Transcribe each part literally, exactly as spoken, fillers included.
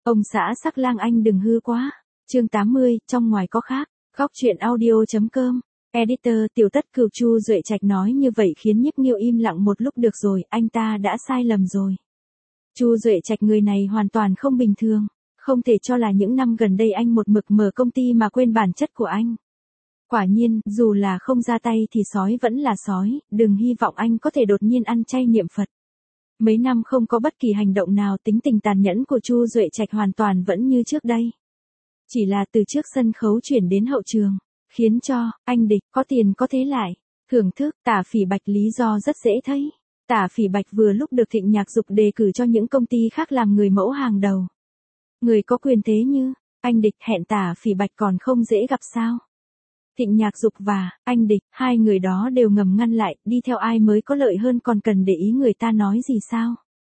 Ông xã sắc lang anh đừng hư quá. Chương tám mươi, trong ngoài có khác. Góc truyện audio.com. Editor Tiểu Tất Cửu. Chu Duệ Trạch nói như vậy khiến Nhiếp Nghiêu im lặng một lúc. Được rồi, anh ta đã sai lầm rồi. Chu Duệ Trạch người này hoàn toàn không bình thường. Không thể cho là những năm gần đây anh một mực mở công ty mà quên bản chất của anh. Quả nhiên, dù là không ra tay thì sói vẫn là sói, đừng hy vọng anh có thể đột nhiên ăn chay niệm Phật. Mấy năm không có bất kỳ hành động nào, tính tình tàn nhẫn của Chu Duệ Trạch hoàn toàn vẫn như trước đây. Chỉ là từ trước sân khấu chuyển đến hậu trường, khiến cho anh địch có tiền có thế lại thưởng thức. Tả Phỉ Bạch lý do rất dễ thấy. Tả Phỉ Bạch vừa lúc được Thịnh Nhạc Dục đề cử cho những công ty khác làm người mẫu hàng đầu. Người có quyền thế như anh địch hẹn Tả Phỉ Bạch còn không dễ gặp sao? Thịnh Nhạc Dục và anh địch, hai người đó đều ngầm ngăn lại, đi theo ai mới có lợi hơn còn cần để ý người ta nói gì sao?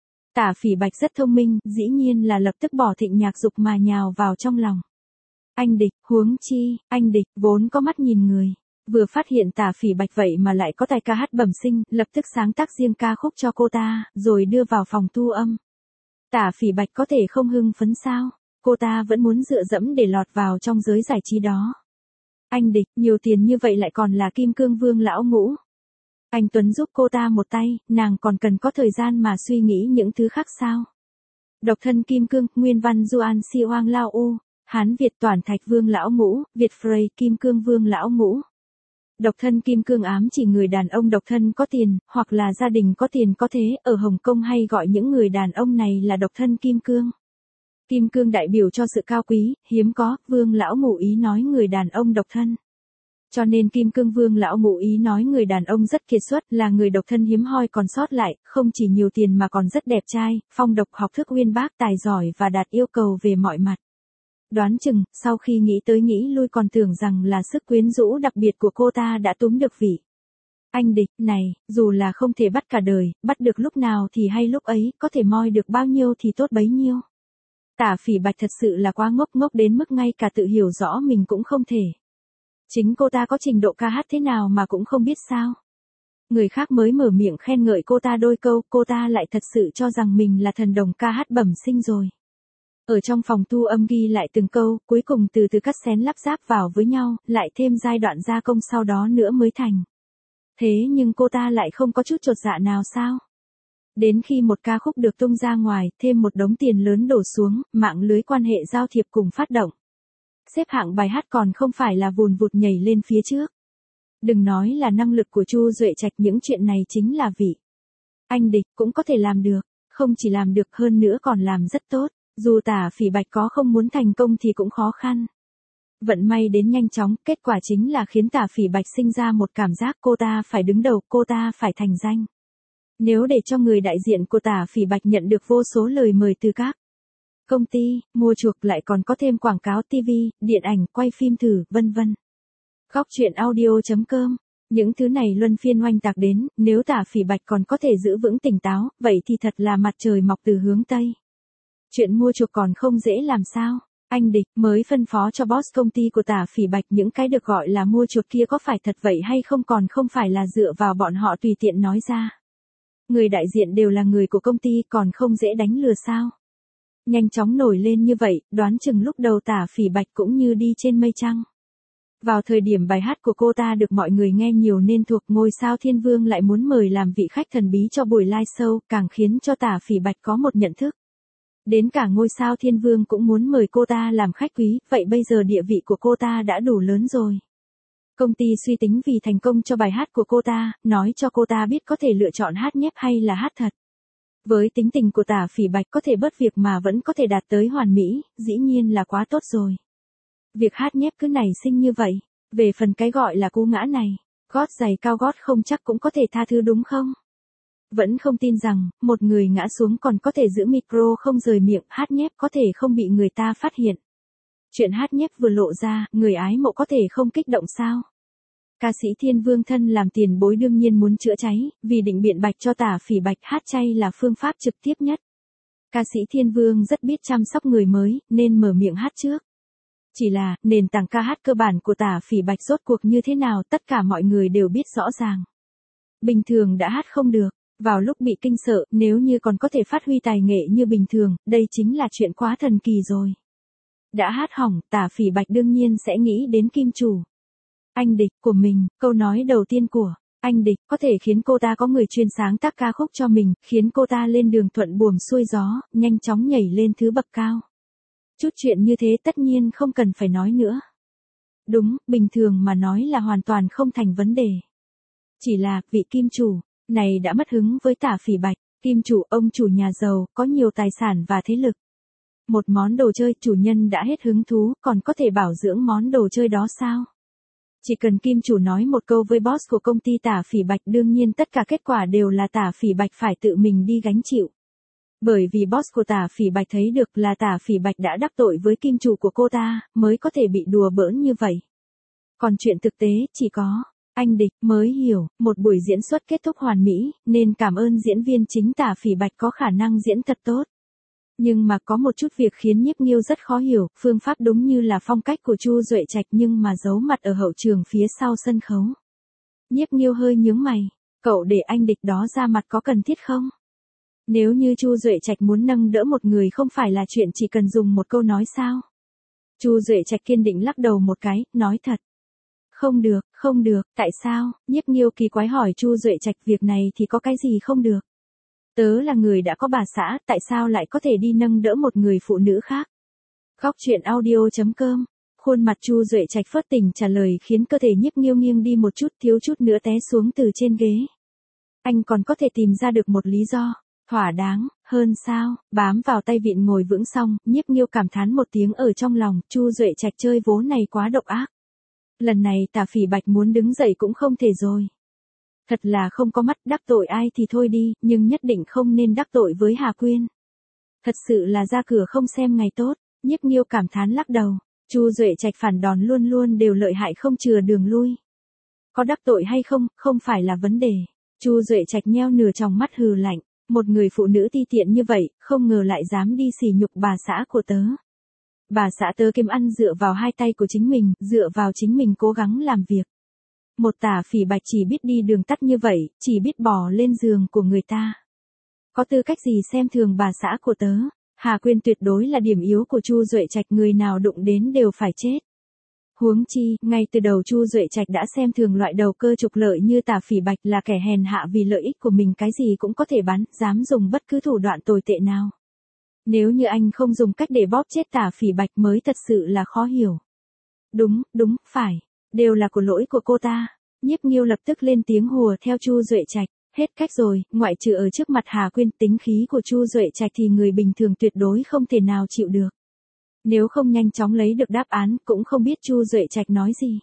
Tả Phỉ Bạch rất thông minh, dĩ nhiên là lập tức bỏ Thịnh Nhạc Dục mà nhào vào trong lòng. Anh địch, huống chi, anh địch vốn có mắt nhìn người, vừa phát hiện Tả Phỉ Bạch vậy mà lại có tài ca hát bẩm sinh, lập tức sáng tác riêng ca khúc cho cô ta, rồi đưa vào phòng thu âm. Tả Phỉ Bạch có thể không hưng phấn sao? Cô ta vẫn muốn dựa dẫm để lọt vào trong giới giải trí đó. Anh địch, nhiều tiền như vậy lại còn là Kim Cương Vương lão ngũ. Anh Tuấn giúp cô ta một tay, nàng còn cần có thời gian mà suy nghĩ những thứ khác sao? Độc thân Kim Cương, Nguyên Văn Duan Si Hoang Lao U, Hán Việt Toản Thạch Vương lão ngũ, Việt Frey Kim Cương Vương lão ngũ. Độc thân Kim Cương ám chỉ người đàn ông độc thân có tiền, hoặc là gia đình có tiền có thế, ở Hồng Kông hay gọi những người đàn ông này là độc thân Kim Cương. Kim Cương đại biểu cho sự cao quý, hiếm có, Vương lão ngũ ý nói người đàn ông độc thân. Cho nên Kim Cương Vương lão ngũ ý nói người đàn ông rất kiệt xuất, là người độc thân hiếm hoi còn sót lại, không chỉ nhiều tiền mà còn rất đẹp trai, phong độc học thức uyên bác, tài giỏi và đạt yêu cầu về mọi mặt. Đoán chừng, sau khi nghĩ tới nghĩ lui còn tưởng rằng là sức quyến rũ đặc biệt của cô ta đã túm được vị. Anh địch, này, dù là không thể bắt cả đời, bắt được lúc nào thì hay lúc ấy, có thể moi được bao nhiêu thì tốt bấy nhiêu. Tả Phỉ Bạch thật sự là quá ngốc ngốc đến mức ngay cả tự hiểu rõ mình cũng không thể. Chính cô ta có trình độ ca hát thế nào mà cũng không biết sao. Người khác mới mở miệng khen ngợi cô ta đôi câu, cô ta lại thật sự cho rằng mình là thần đồng ca hát bẩm sinh rồi. Ở trong phòng thu âm ghi lại từng câu, cuối cùng từ từ cắt xén lắp ráp vào với nhau, lại thêm giai đoạn gia công sau đó nữa mới thành. Thế nhưng cô ta lại không có chút chột dạ nào sao? Đến khi một ca khúc được tung ra ngoài, thêm một đống tiền lớn đổ xuống, mạng lưới quan hệ giao thiệp cùng phát động. Xếp hạng bài hát còn không phải là vùn vụt nhảy lên phía trước. Đừng nói là năng lực của Chu Duệ Trạch, những chuyện này chính là vị. Anh địch cũng có thể làm được, không chỉ làm được hơn nữa còn làm rất tốt, dù Tả Phỉ Bạch có không muốn thành công thì cũng khó khăn. Vận may đến nhanh chóng, kết quả chính là khiến Tả Phỉ Bạch sinh ra một cảm giác cô ta phải đứng đầu, cô ta phải thành danh. Nếu để cho người đại diện của Tả Phỉ Bạch nhận được vô số lời mời từ các công ty, mua chuộc lại còn có thêm quảng cáo ti vi, điện ảnh, quay phim thử, vân vân. Góc truyện audio.com. Những thứ này luân phiên oanh tạc đến, nếu Tả Phỉ Bạch còn có thể giữ vững tỉnh táo, vậy thì thật là mặt trời mọc từ hướng Tây. Chuyện mua chuộc còn không dễ làm sao? Anh địch mới phân phó cho boss công ty của Tả Phỉ Bạch những cái được gọi là mua chuộc kia có phải thật vậy hay không, còn không phải là dựa vào bọn họ tùy tiện nói ra. Người đại diện đều là người của công ty, còn không dễ đánh lừa sao? Nhanh chóng nổi lên như vậy, đoán chừng lúc đầu Tả Phỉ Bạch cũng như đi trên mây trăng. Vào thời điểm bài hát của cô ta được mọi người nghe nhiều nên thuộc, ngôi sao Thiên Vương lại muốn mời làm vị khách thần bí cho buổi live show, càng khiến cho Tả Phỉ Bạch có một nhận thức. Đến cả ngôi sao Thiên Vương cũng muốn mời cô ta làm khách quý, vậy bây giờ địa vị của cô ta đã đủ lớn rồi. Công ty suy tính vì thành công cho bài hát của cô ta, nói cho cô ta biết có thể lựa chọn hát nhép hay là hát thật. Với tính tình của Tả Phỉ Bạch có thể bớt việc mà vẫn có thể đạt tới hoàn mỹ, dĩ nhiên là quá tốt rồi. Việc hát nhép cứ nảy sinh như vậy, về phần cái gọi là cú ngã này, gót giày cao gót không chắc cũng có thể tha thứ đúng không? Vẫn không tin rằng, một người ngã xuống còn có thể giữ micro không rời miệng, hát nhép có thể không bị người ta phát hiện. Chuyện hát nhép vừa lộ ra, người ái mộ có thể không kích động sao? Ca sĩ Thiên Vương thân làm tiền bối đương nhiên muốn chữa cháy, vì định biện bạch cho Tả Phỉ Bạch hát chay là phương pháp trực tiếp nhất. Ca sĩ Thiên Vương rất biết chăm sóc người mới, nên mở miệng hát trước. Chỉ là, nền tảng ca hát cơ bản của Tả Phỉ Bạch rốt cuộc như thế nào tất cả mọi người đều biết rõ ràng. Bình thường đã hát không được, Vào lúc bị kinh sợ, nếu như còn có thể phát huy tài nghệ như bình thường, đây chính là chuyện quá thần kỳ rồi. Đã hát hỏng, Tả Phỉ Bạch đương nhiên sẽ nghĩ đến Kim Chủ. Anh địch của mình, câu nói đầu tiên của anh địch có thể khiến cô ta có người chuyên sáng tác ca khúc cho mình, khiến cô ta lên đường thuận buồm xuôi gió, nhanh chóng nhảy lên thứ bậc cao. Chút chuyện như thế tất nhiên không cần phải nói nữa. Đúng, bình thường mà nói là hoàn toàn không thành vấn đề. Chỉ là, vị Kim Chủ này đã mất hứng với Tả Phỉ Bạch. Kim Chủ, ông chủ nhà giàu, có nhiều tài sản và thế lực. Một món đồ chơi, chủ nhân đã hết hứng thú, còn có thể bảo dưỡng món đồ chơi đó sao? Chỉ cần Kim Chủ nói một câu với boss của công ty Tả Phỉ Bạch, đương nhiên tất cả kết quả đều là Tả Phỉ Bạch phải tự mình đi gánh chịu. Bởi vì boss của Tả Phỉ Bạch thấy được là Tả Phỉ Bạch đã đắc tội với Kim Chủ của cô ta, mới có thể bị đùa bỡn như vậy. Còn chuyện thực tế, chỉ có anh địch mới hiểu, một buổi diễn xuất kết thúc hoàn mỹ, nên cảm ơn diễn viên chính Tả Phỉ Bạch có khả năng diễn thật tốt. Nhưng mà có một chút việc khiến Nhiếp Nghiêu rất khó hiểu, phương pháp đúng như là phong cách của Chu Duệ Trạch nhưng mà giấu mặt ở hậu trường phía sau sân khấu. Nhiếp Nghiêu hơi nhướng mày, cậu để anh địch đó ra mặt có cần thiết không? Nếu như Chu Duệ Trạch muốn nâng đỡ một người không phải là chuyện chỉ cần dùng một câu nói sao? Chu Duệ Trạch kiên định lắc đầu một cái, nói thật. Không được, không được, tại sao? Nhiếp Nghiêu kỳ quái hỏi Chu Duệ Trạch, việc này thì có cái gì không được? Tớ là người đã có bà xã, tại sao lại có thể đi nâng đỡ một người phụ nữ khác? Góc truyện audio chấm com. Khuôn mặt Chu Duệ Trạch phớt tình trả lời khiến cơ thể Nhiếp Nghiêu nghiêng đi một chút, thiếu chút nữa té xuống từ trên ghế. Anh còn có thể tìm ra được một lý do thỏa đáng hơn sao? Bám vào tay vịn ngồi vững xong, Nhiếp Nghiêu cảm thán một tiếng ở trong lòng, Chu Duệ Trạch chơi vố này quá độc ác. Lần này Tả Phỉ Bạch muốn đứng dậy cũng không thể rồi. Thật là không có mắt, đắc tội ai thì thôi đi, nhưng nhất định không nên đắc tội với Hà Quyên. Thật sự là ra cửa không xem ngày tốt. Nhiếp Nghiêu cảm thán lắc đầu. Chu Duệ Trạch phản đòn luôn luôn đều lợi hại không chừa đường lui. Có đắc tội hay không, không phải là vấn đề. Chu Duệ Trạch nheo nửa tròng mắt hừ lạnh. Một người phụ nữ ti tiện như vậy, không ngờ lại dám đi sỉ nhục bà xã của tớ. Bà xã tớ kiếm ăn dựa vào hai tay của chính mình, dựa vào chính mình cố gắng làm việc. Một Tả Phỉ Bạch chỉ biết đi đường tắt như vậy, chỉ biết bò lên giường của người ta. Có tư cách gì xem thường bà xã của tớ? Hà Quyên tuyệt đối là điểm yếu của Chu Duệ Trạch, người nào đụng đến đều phải chết. Huống chi, ngay từ đầu Chu Duệ Trạch đã xem thường loại đầu cơ trục lợi như Tả Phỉ Bạch là kẻ hèn hạ, vì lợi ích của mình cái gì cũng có thể bán, dám dùng bất cứ thủ đoạn tồi tệ nào. Nếu như anh không dùng cách để bóp chết Tả Phỉ Bạch mới thật sự là khó hiểu. Đúng, đúng, phải, đều là của lỗi của cô ta. Nhiếp Nghiêu lập tức lên tiếng hùa theo Chu Duệ Trạch. Hết cách rồi, ngoại trừ ở trước mặt Hà Quyên, tính khí của Chu Duệ Trạch thì người bình thường tuyệt đối không thể nào chịu được. Nếu không nhanh chóng lấy được đáp án, cũng không biết Chu Duệ Trạch nói gì.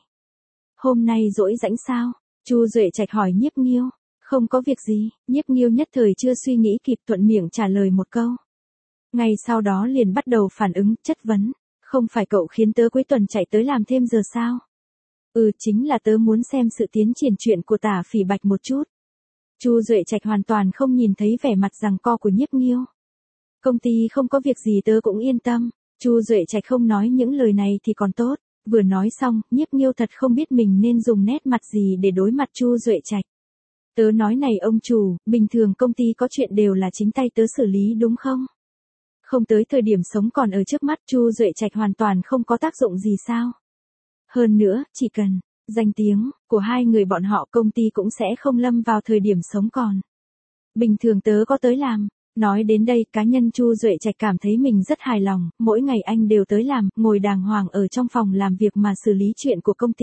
Hôm nay rỗi rãnh sao? Chu Duệ Trạch hỏi Nhiếp Nghiêu. Không có việc gì, Nhiếp Nghiêu nhất thời chưa suy nghĩ kịp thuận miệng trả lời một câu. Ngay sau đó liền bắt đầu phản ứng, chất vấn. Không phải cậu khiến tớ cuối tuần chạy tới làm thêm giờ sao? Ừ, chính là tớ muốn xem sự tiến triển chuyện của Tả Phỉ Bạch một chút. Chu Duệ Trạch hoàn toàn không nhìn thấy vẻ mặt giằng co của Nhiếp Nghiêu. Công ty không có việc gì tớ cũng yên tâm. Chu Duệ Trạch không nói những lời này thì còn tốt. Vừa nói xong, Nhiếp Nghiêu thật không biết mình nên dùng nét mặt gì để đối mặt Chu Duệ Trạch. Tớ nói này ông chủ, bình thường công ty có chuyện đều là chính tay tớ xử lý đúng không? Không tới thời điểm sống còn ở trước mắt, Chu Duệ Trạch hoàn toàn không có tác dụng gì sao? Hơn nữa, chỉ cần danh tiếng của hai người bọn họ, công ty cũng sẽ không lâm vào thời điểm sống còn. Bình thường tớ có tới làm. Nói đến đây, cá nhân Chu Duệ Trạch cảm thấy mình rất hài lòng, mỗi ngày anh đều tới làm, ngồi đàng hoàng ở trong phòng làm việc mà xử lý chuyện của công ty.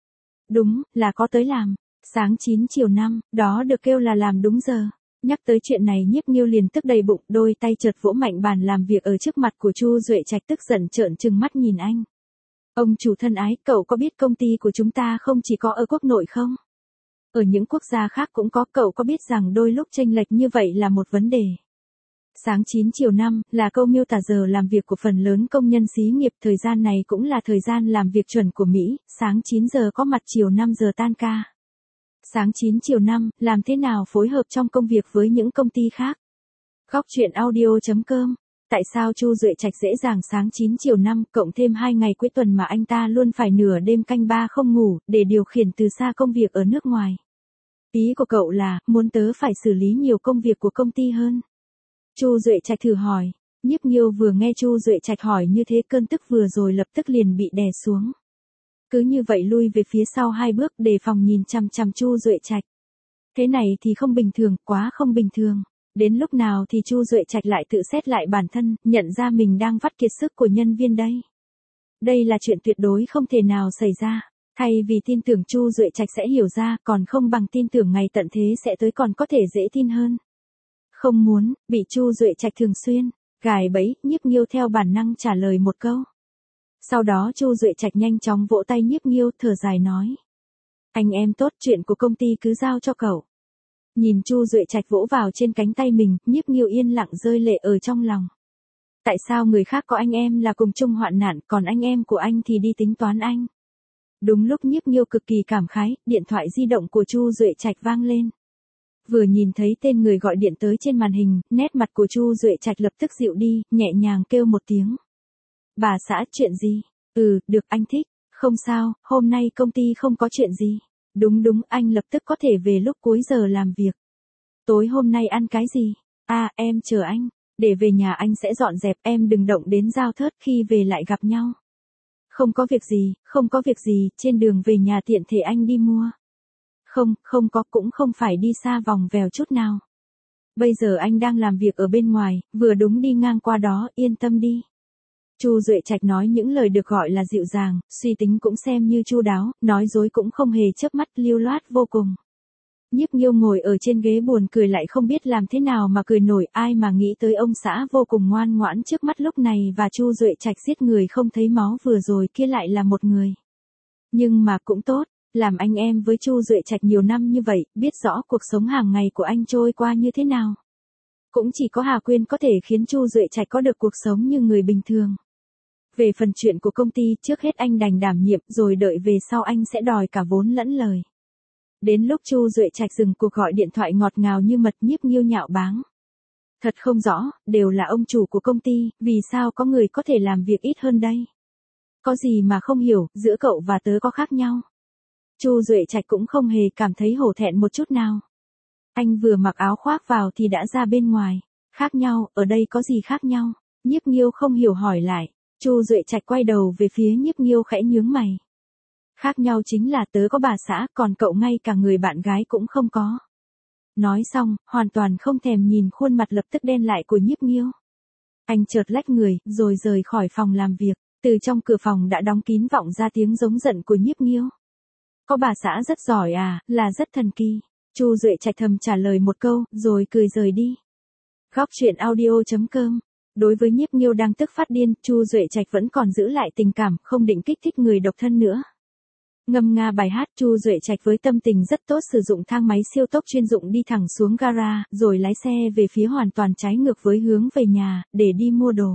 Đúng, là có tới làm. Sáng chín chiều năm, đó được kêu là làm đúng giờ. Nhắc tới chuyện này Nhiếp Nghiêu liền tức đầy bụng, đôi tay chợt vỗ mạnh bàn làm việc ở trước mặt của Chu Duệ Trạch, tức giận trợn trừng mắt nhìn anh. Ông chủ thân ái, cậu có biết công ty của chúng ta không chỉ có ở quốc nội không? Ở những quốc gia khác cũng có, cậu có biết rằng đôi lúc chênh lệch như vậy là một vấn đề. Sáng chín chiều năm là câu miêu tả giờ làm việc của phần lớn công nhân xí nghiệp, thời gian này cũng là thời gian làm việc chuẩn của Mỹ, sáng chín giờ có mặt, chiều năm giờ tan ca. Sáng chín chiều năm, làm thế nào phối hợp trong công việc với những công ty khác? Góc truyện audio chấm com. Tại sao Chu Duệ Trạch dễ dàng sáng chín chiều năm, cộng thêm hai ngày cuối tuần mà anh ta luôn phải nửa đêm canh ba không ngủ, để điều khiển từ xa công việc ở nước ngoài? Ý của cậu là, muốn tớ phải xử lý nhiều công việc của công ty hơn. Chu Duệ Trạch thử hỏi. Nhiếp Nghiêu vừa nghe Chu Duệ Trạch hỏi như thế cơn tức vừa rồi lập tức liền bị đè xuống. Cứ như vậy lui về phía sau hai bước đề phòng nhìn chằm chằm Chu Duệ Trạch. Thế này thì không bình thường, quá không bình thường. Đến lúc nào thì Chu Duệ Trạch lại tự xét lại bản thân, nhận ra mình đang vắt kiệt sức của nhân viên đây. Đây là chuyện tuyệt đối không thể nào xảy ra. Thay vì tin tưởng Chu Duệ Trạch sẽ hiểu ra, còn không bằng tin tưởng ngày tận thế sẽ tới còn có thể dễ tin hơn. Không muốn, bị Chu Duệ Trạch thường xuyên gài bẫy, Nhiếp Nghiêu theo bản năng trả lời một câu. Sau đó Chu Duệ Trạch nhanh chóng vỗ tay Nhiếp Nghiêu, thở dài nói. Anh em tốt, chuyện của công ty cứ giao cho cậu. Nhìn Chu Duệ Trạch vỗ vào trên cánh tay mình, Nhiếp Nghiêu yên lặng rơi lệ ở trong lòng. Tại sao người khác có anh em là cùng chung hoạn nạn, còn anh em của anh thì đi tính toán anh? Đúng lúc Nhiếp Nghiêu cực kỳ cảm khái, điện thoại di động của Chu Duệ Trạch vang lên. Vừa nhìn thấy tên người gọi điện tới trên màn hình, nét mặt của Chu Duệ Trạch lập tức dịu đi, nhẹ nhàng kêu một tiếng. Bà xã, chuyện gì? Ừ, được, anh thích. Không sao, hôm nay công ty không có chuyện gì. Đúng đúng, anh lập tức có thể về lúc cuối giờ làm việc. Tối hôm nay ăn cái gì? À, em chờ anh. Để về nhà anh sẽ dọn dẹp, em đừng động đến dao thớt, khi về lại gặp nhau. Không có việc gì, không có việc gì, trên đường về nhà tiện thể anh đi mua. Không, không có, cũng không phải đi xa vòng vèo chút nào. Bây giờ anh đang làm việc ở bên ngoài, vừa đúng đi ngang qua đó, yên tâm đi. Chu Duệ Trạch nói những lời được gọi là dịu dàng, suy tính cũng xem như chu đáo, nói dối cũng không hề chớp mắt, lưu loát vô cùng. Nhiếp Nghiêu ngồi ở trên ghế buồn cười lại không biết làm thế nào mà cười nổi, ai mà nghĩ tới ông xã vô cùng ngoan ngoãn trước mắt lúc này và Chu Duệ Trạch giết người không thấy máu vừa rồi kia lại là một người. Nhưng mà cũng tốt, làm anh em với Chu Duệ Trạch nhiều năm như vậy, biết rõ cuộc sống hàng ngày của anh trôi qua như thế nào. Cũng chỉ có Hà Quyên có thể khiến Chu Duệ Trạch có được cuộc sống như người bình thường. Về phần chuyện của công ty, trước hết anh đành đảm nhiệm, rồi đợi về sau anh sẽ đòi cả vốn lẫn lời. Đến lúc Chu Duệ Trạch dừng cuộc gọi điện thoại ngọt ngào như mật, Nhiếp Nghiêu nhạo báng. Thật không rõ, đều là ông chủ của công ty, vì sao có người có thể làm việc ít hơn đây? Có gì mà không hiểu, giữa cậu và tớ có khác nhau? Chu Duệ Trạch cũng không hề cảm thấy hổ thẹn một chút nào. Anh vừa mặc áo khoác vào thì đã ra bên ngoài. Khác nhau, ở đây có gì khác nhau? Nhiếp Nghiêu không hiểu hỏi lại. Chu Duệ Trạch quay đầu về phía Nhiếp Nghiêu khẽ nhướng mày. Khác nhau chính là tớ có bà xã, còn cậu ngay cả người bạn gái cũng không có. Nói xong, hoàn toàn không thèm nhìn khuôn mặt lập tức đen lại của Nhiếp Nghiêu. Anh chợt lách người, rồi rời khỏi phòng làm việc. Từ trong cửa phòng đã đóng kín vọng ra tiếng giống giận của Nhiếp Nghiêu. Có bà xã rất giỏi à, là rất thần kỳ. Chu Duệ Trạch thầm trả lời một câu, rồi cười rời đi. Góc truyện audio chấm com. Đối với Nhiếp Nghiêu đang tức phát điên, Chu Duệ Trạch vẫn còn giữ lại tình cảm, không định kích thích người độc thân nữa. Ngâm nga bài hát, Chu Duệ Trạch với tâm tình rất tốt sử dụng thang máy siêu tốc chuyên dụng đi thẳng xuống gara, rồi lái xe về phía hoàn toàn trái ngược với hướng về nhà, để đi mua đồ.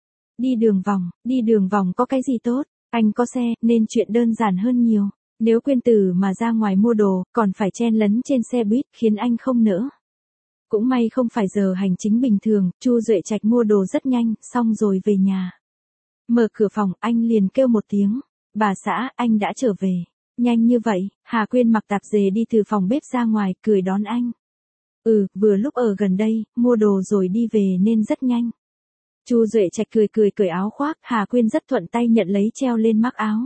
Đi đường vòng, đi đường vòng có cái gì tốt, anh có xe, nên chuyện đơn giản hơn nhiều. Nếu Quyên Tử mà ra ngoài mua đồ, còn phải chen lấn trên xe buýt, khiến anh không nỡ. Cũng may không phải giờ hành chính bình thường, Chu Duệ Trạch mua đồ rất nhanh, xong rồi về nhà. Mở cửa phòng, anh liền kêu một tiếng. Bà xã, anh đã trở về. Nhanh như vậy, Hà Quyên mặc tạp dề đi từ phòng bếp ra ngoài, cười đón anh. Ừ, vừa lúc ở gần đây, mua đồ rồi đi về nên rất nhanh. Chu Duệ Trạch cười cười cởi áo khoác, Hà Quyên rất thuận tay nhận lấy treo lên mác áo.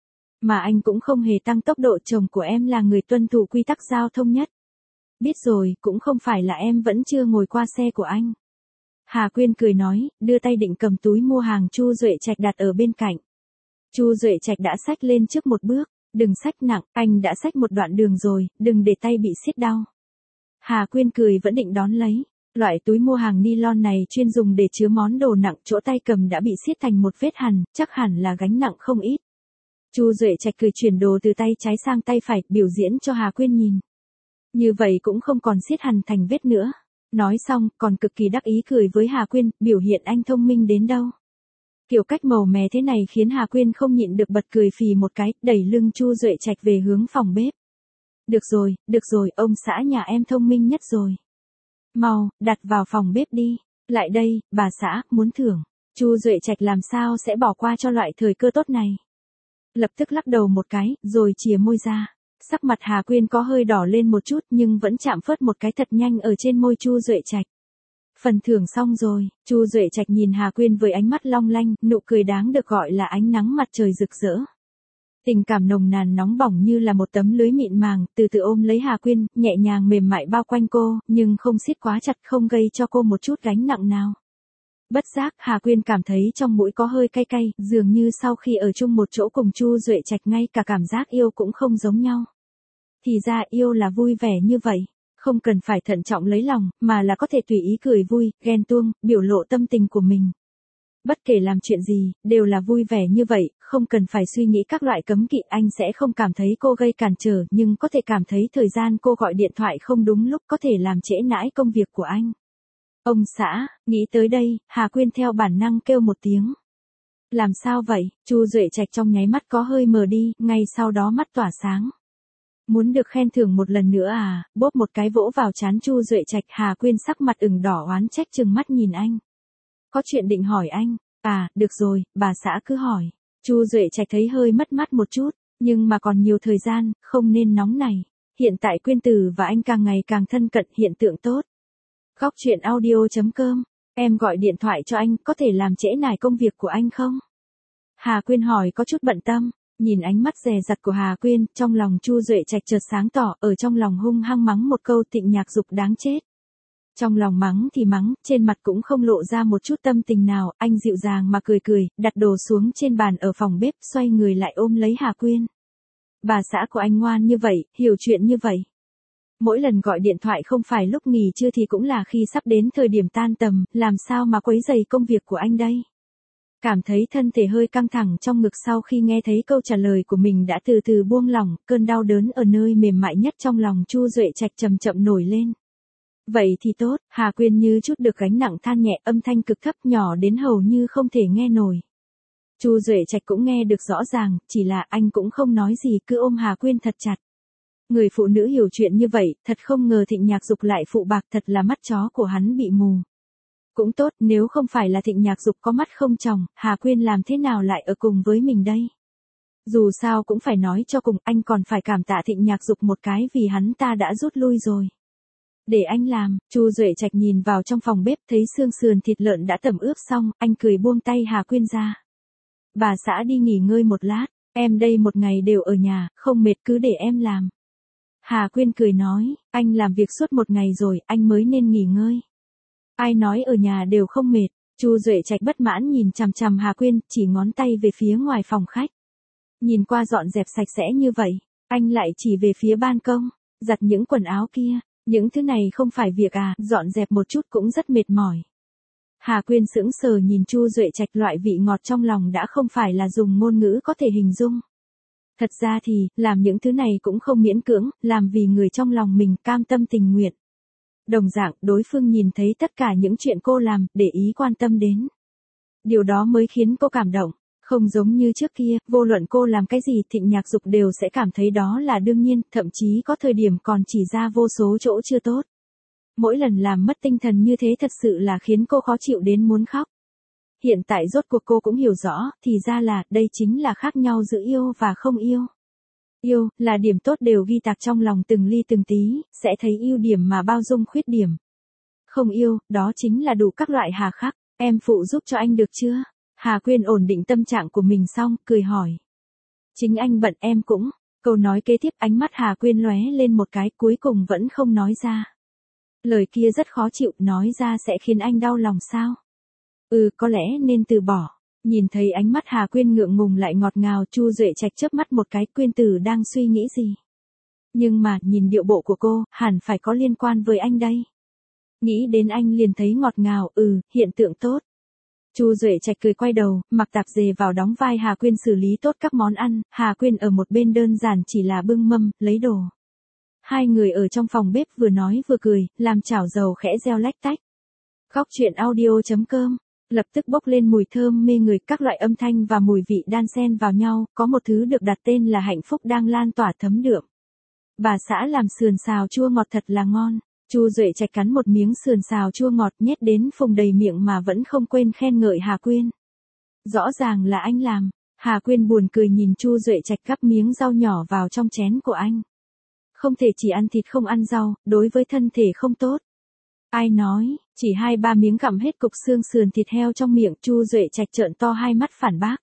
Mà anh cũng không hề tăng tốc độ, chồng của em là người tuân thủ quy tắc giao thông nhất. Biết rồi, cũng không phải là em vẫn chưa ngồi qua xe của anh. Hà Quyên cười nói, đưa tay định cầm túi mua hàng Chu Duệ Trạch đặt ở bên cạnh. Chu Duệ Trạch đã xách lên trước một bước, đừng xách nặng, anh đã xách một đoạn đường rồi, đừng để tay bị siết đau. Hà Quyên cười vẫn định đón lấy. Loại túi mua hàng nylon này chuyên dùng để chứa món đồ nặng, chỗ tay cầm đã bị siết thành một vết hằn, chắc hẳn là gánh nặng không ít. Chu Duệ Trạch cười chuyển đồ từ tay trái sang tay phải, biểu diễn cho Hà Quyên nhìn. Như vậy cũng không còn siết hằn thành vết nữa. Nói xong, còn cực kỳ đắc ý cười với Hà Quyên, biểu hiện anh thông minh đến đâu. Kiểu cách màu mè thế này khiến Hà Quyên không nhịn được bật cười phì một cái, đẩy lưng Chu Duệ Trạch về hướng phòng bếp. Được rồi, được rồi, ông xã nhà em thông minh nhất rồi. Mau, đặt vào phòng bếp đi. Lại đây, bà xã, muốn thưởng. Chu Duệ Trạch làm sao sẽ bỏ qua cho loại thời cơ tốt này. Lập tức lắc đầu một cái, rồi chìa môi ra. Sắc mặt Hà Quyên có hơi đỏ lên một chút nhưng vẫn chạm phớt một cái thật nhanh ở trên môi Chu Duệ Trạch. Phần thưởng xong rồi, Chu Duệ Trạch nhìn Hà Quyên với ánh mắt long lanh, nụ cười đáng được gọi là ánh nắng mặt trời rực rỡ. Tình cảm nồng nàn nóng bỏng như là một tấm lưới mịn màng, từ từ ôm lấy Hà Quyên, nhẹ nhàng mềm mại bao quanh cô, nhưng không siết quá chặt, không gây cho cô một chút gánh nặng nào. Bất giác, Hà Quyên cảm thấy trong mũi có hơi cay cay, dường như sau khi ở chung một chỗ cùng Chu Duệ Trạch ngay cả cảm giác yêu cũng không giống nhau. Thì ra yêu là vui vẻ như vậy, không cần phải thận trọng lấy lòng, mà là có thể tùy ý cười vui, ghen tuông, biểu lộ tâm tình của mình. Bất kể làm chuyện gì, đều là vui vẻ như vậy, không cần phải suy nghĩ các loại cấm kỵ, anh sẽ không cảm thấy cô gây cản trở, nhưng có thể cảm thấy thời gian cô gọi điện thoại không đúng lúc có thể làm trễ nải công việc của anh. Ông xã, nghĩ tới đây, Hà Quyên theo bản năng kêu một tiếng. Làm sao vậy? Chu Duệ Trạch trong nháy mắt có hơi mờ đi, ngay sau đó mắt tỏa sáng. Muốn được khen thưởng một lần nữa à? Bóp một cái vỗ vào trán Chu Duệ Trạch, Hà Quyên sắc mặt ửng đỏ oán trách trừng mắt nhìn anh. Có chuyện định hỏi anh. À, được rồi, bà xã cứ hỏi. Chu Duệ Trạch thấy hơi mất mát một chút, nhưng mà còn nhiều thời gian, không nên nóng này. Hiện tại Quyên Tử và anh càng ngày càng thân cận, hiện tượng tốt. Góc truyện audio chấm com, em gọi điện thoại cho anh, có thể làm trễ nải công việc của anh không? Hà Quyên hỏi có chút bận tâm, nhìn ánh mắt dè dặt của Hà Quyên, trong lòng Chu Duệ Trạch chợt sáng tỏ, ở trong lòng hung hăng mắng một câu Tịnh Nhạc Dục đáng chết. Trong lòng mắng thì mắng, trên mặt cũng không lộ ra một chút tâm tình nào, anh dịu dàng mà cười cười, đặt đồ xuống trên bàn ở phòng bếp, xoay người lại ôm lấy Hà Quyên. Bà xã của anh ngoan như vậy, hiểu chuyện như vậy. Mỗi lần gọi điện thoại không phải lúc nghỉ trưa thì cũng là khi sắp đến thời điểm tan tầm, làm sao mà quấy rầy công việc của anh đây? Cảm thấy thân thể hơi căng thẳng trong ngực sau khi nghe thấy câu trả lời của mình đã từ từ buông lỏng, cơn đau đớn ở nơi mềm mại nhất trong lòng Chu Duệ Trạch chậm chậm nổi lên. Vậy thì tốt, Hà Quyên như chút được gánh nặng than nhẹ, âm thanh cực thấp nhỏ đến hầu như không thể nghe nổi. Chu Duệ Trạch cũng nghe được rõ ràng, chỉ là anh cũng không nói gì, cứ ôm Hà Quyên thật chặt. Người phụ nữ hiểu chuyện như vậy, thật không ngờ Thịnh Nhạc Dục lại phụ bạc, thật là mắt chó của hắn bị mù. Cũng tốt, nếu không phải là Thịnh Nhạc Dục có mắt không tròng, Hà Quyên làm thế nào lại ở cùng với mình đây? Dù sao cũng phải nói cho cùng, anh còn phải cảm tạ Thịnh Nhạc Dục một cái vì hắn ta đã rút lui rồi. Để anh làm, Chu Duệ Trạch nhìn vào trong phòng bếp thấy xương sườn thịt lợn đã tẩm ướp xong, anh cười buông tay Hà Quyên ra. Bà xã đi nghỉ ngơi một lát, em đây một ngày đều ở nhà, không mệt cứ để em làm. Hà Quyên cười nói, anh làm việc suốt một ngày rồi, anh mới nên nghỉ ngơi. Ai nói ở nhà đều không mệt? Chu Duệ Trạch bất mãn nhìn chằm chằm Hà Quyên, chỉ ngón tay về phía ngoài phòng khách. Nhìn qua dọn dẹp sạch sẽ như vậy, anh lại chỉ về phía ban công, giặt những quần áo kia, những thứ này không phải việc à, dọn dẹp một chút cũng rất mệt mỏi. Hà Quyên sững sờ nhìn Chu Duệ Trạch, loại vị ngọt trong lòng đã không phải là dùng ngôn ngữ có thể hình dung. Thật ra thì, làm những thứ này cũng không miễn cưỡng, làm vì người trong lòng mình cam tâm tình nguyện. Đồng dạng, đối phương nhìn thấy tất cả những chuyện cô làm, để ý quan tâm đến. Điều đó mới khiến cô cảm động. Không giống như trước kia, vô luận cô làm cái gì Thịnh Nhạc Dục đều sẽ cảm thấy đó là đương nhiên, thậm chí có thời điểm còn chỉ ra vô số chỗ chưa tốt. Mỗi lần làm mất tinh thần như thế thật sự là khiến cô khó chịu đến muốn khóc. Hiện tại rốt cuộc cô cũng hiểu rõ, thì ra là, đây chính là khác nhau giữa yêu và không yêu. Yêu, là điểm tốt đều ghi tạc trong lòng từng ly từng tí, sẽ thấy ưu điểm mà bao dung khuyết điểm. Không yêu, đó chính là đủ các loại hà khắc, em phụ giúp cho anh được chưa? Hà Quyên ổn định tâm trạng của mình xong, cười hỏi. Chính anh bận em cũng, câu nói kế tiếp ánh mắt Hà Quyên lóe lên một cái cuối cùng vẫn không nói ra. Lời kia rất khó chịu, nói ra sẽ khiến anh đau lòng sao? Ừ, có lẽ nên từ bỏ. Nhìn thấy ánh mắt Hà Quyên ngượng ngùng lại ngọt ngào, Chu Duệ Trạch chớp mắt một cái, Quyên Tử đang suy nghĩ gì? Nhưng mà, nhìn điệu bộ của cô, hẳn phải có liên quan với anh đây. Nghĩ đến anh liền thấy ngọt ngào, ừ, hiện tượng tốt. Chu Duệ Trạch cười quay đầu, mặc tạp dề vào đóng vai Hà Quyên xử lý tốt các món ăn, Hà Quyên ở một bên đơn giản chỉ là bưng mâm, lấy đồ. Hai người ở trong phòng bếp vừa nói vừa cười, làm chảo dầu khẽ reo lách tách. Góc truyện audio chấm com, lập tức bốc lên mùi thơm mê người, các loại âm thanh và mùi vị đan xen vào nhau, có một thứ được đặt tên là hạnh phúc đang lan tỏa thấm đượm. Bà xã làm sườn xào chua ngọt thật là ngon. Chu Duệ Trạch cắn một miếng sườn xào chua ngọt nhét đến phùng đầy miệng mà vẫn không quên khen ngợi Hà Quyên. Rõ ràng là anh làm. Hà Quyên buồn cười nhìn Chu Duệ Trạch gắp miếng rau nhỏ vào trong chén của anh. không thể chỉ ăn thịt không ăn rau, đối với thân thể không tốt. Ai nói, chỉ hai ba miếng gặm hết cục xương sườn thịt heo trong miệng. Chu Duệ Trạch trợn to hai mắt phản bác.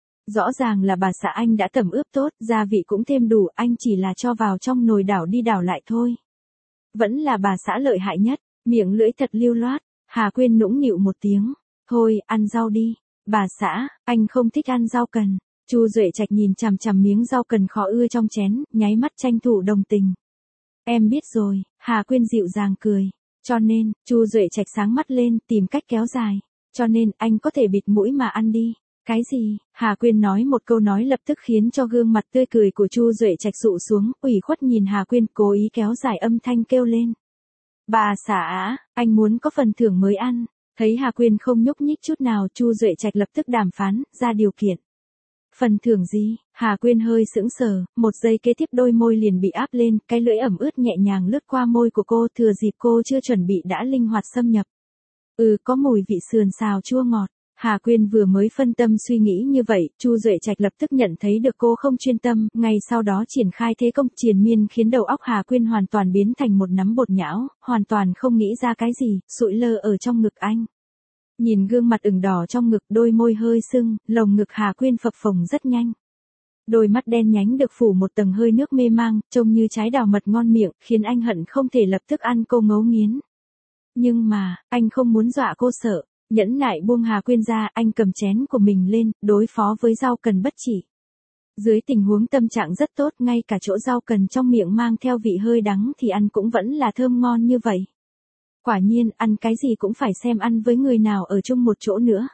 Rõ ràng là bà xã anh đã tẩm ướp tốt, gia vị cũng thêm đủ, anh chỉ là cho vào trong nồi đảo đi đảo lại thôi. Vẫn là bà xã lợi hại nhất, miệng lưỡi thật lưu loát. Hà Quyên nũng nịu một tiếng. Thôi, ăn rau đi. Bà xã, anh không thích ăn rau cần. Chu Duệ Trạch nhìn chằm chằm miếng rau cần khó ưa trong chén, nháy mắt tranh thủ đồng tình. Em biết rồi, Hà Quyên dịu dàng cười. Cho nên, Chu Duệ Trạch sáng mắt lên, tìm cách kéo dài. Cho nên, anh có thể bịt mũi mà ăn đi. Cái gì? Hà Quyên nói một câu nói lập tức khiến cho gương mặt tươi cười của Chu Duệ Trạch dụ xuống, ủy khuất nhìn Hà Quyên, cố ý kéo dài âm thanh kêu lên. Bà xã, anh muốn có phần thưởng mới ăn. Thấy Hà Quyên không nhúc nhích chút nào, Chu Duệ Trạch lập tức đàm phán, ra điều kiện. Phần thưởng gì? Hà Quyên hơi sững sờ, một giây kế tiếp đôi môi liền bị áp lên, cái lưỡi ẩm ướt nhẹ nhàng lướt qua môi của cô, thừa dịp cô chưa chuẩn bị đã linh hoạt xâm nhập. Ừ, có mùi vị sườn xào chua ngọt. Hà Quyên vừa mới phân tâm suy nghĩ như vậy, Chu Duệ Trạch lập tức nhận thấy được cô không chuyên tâm, ngay sau đó triển khai thế công triền miên khiến đầu óc Hà Quyên hoàn toàn biến thành một nắm bột nhão, hoàn toàn không nghĩ ra cái gì, sụi lơ ở trong ngực anh. Nhìn gương mặt ửng đỏ trong ngực, đôi môi hơi sưng, lồng ngực Hà Quyên phập phồng rất nhanh. Đôi mắt đen nhánh được phủ một tầng hơi nước mê mang, trông như trái đào mật ngon miệng, khiến anh hận không thể lập tức ăn cô ngấu nghiến. Nhưng mà, anh không muốn dọa cô sợ. Nhẫn nại buông Hà Quyên ra, anh cầm chén của mình lên, đối phó với rau cần bất chỉ. Dưới tình huống tâm trạng rất tốt, ngay cả chỗ rau cần trong miệng mang theo vị hơi đắng thì ăn cũng vẫn là thơm ngon như vậy. Quả nhiên, ăn cái gì cũng phải xem ăn với người nào ở chung một chỗ nữa.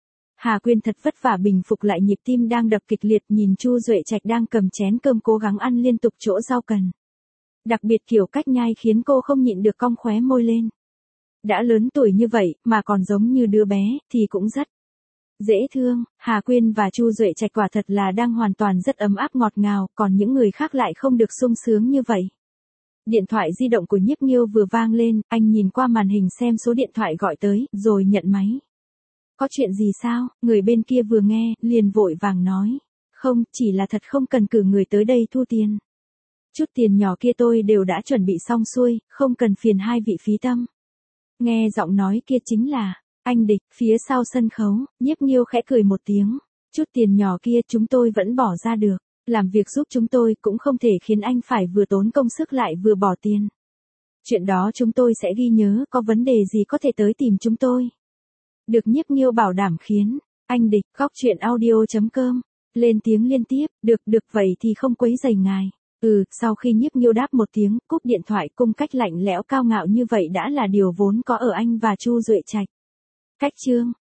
Hà Quyên thật vất vả bình phục lại nhịp tim đang đập kịch liệt, nhìn Chu Duệ Trạch đang cầm chén cơm cố gắng ăn liên tục chỗ rau cần. Đặc biệt kiểu cách nhai khiến cô không nhịn được cong khóe môi lên. Đã lớn tuổi như vậy, mà còn giống như đứa bé, thì cũng rất dễ thương. Hà Quyên và Chu Duệ Trạch quả thật là đang hoàn toàn rất ấm áp ngọt ngào, còn những người khác lại không được sung sướng như vậy. Điện thoại di động của Nhiếp Nghiêu vừa vang lên, anh nhìn qua màn hình xem số điện thoại gọi tới, rồi nhận máy. Có chuyện gì sao? Người bên kia vừa nghe, liền vội vàng nói. Không, chỉ là thật không cần cử người tới đây thu tiền. Chút tiền nhỏ kia tôi đều đã chuẩn bị xong xuôi, không cần phiền hai vị phí tâm. Nghe giọng nói kia chính là anh Địch. Phía sau sân khấu, Nhiếp Nghiêu khẽ cười một tiếng. Chút tiền nhỏ kia chúng tôi vẫn bỏ ra được. Làm việc giúp chúng tôi cũng không thể khiến anh phải vừa tốn công sức lại vừa bỏ tiền. Chuyện đó chúng tôi sẽ ghi nhớ, có vấn đề gì có thể tới tìm chúng tôi. Được Nhiếp Nghiêu bảo đảm khiến anh Địch, góc chuyện audio chấm com lên tiếng liên tiếp. Được, được vậy thì không quấy rầy ngài. Ừ, sau khi Nhiếp Nghiêu đáp một tiếng, cúp điện thoại, cung cách lạnh lẽo cao ngạo như vậy đã là điều vốn có ở anh và Chu Duệ Trạch. Cách chương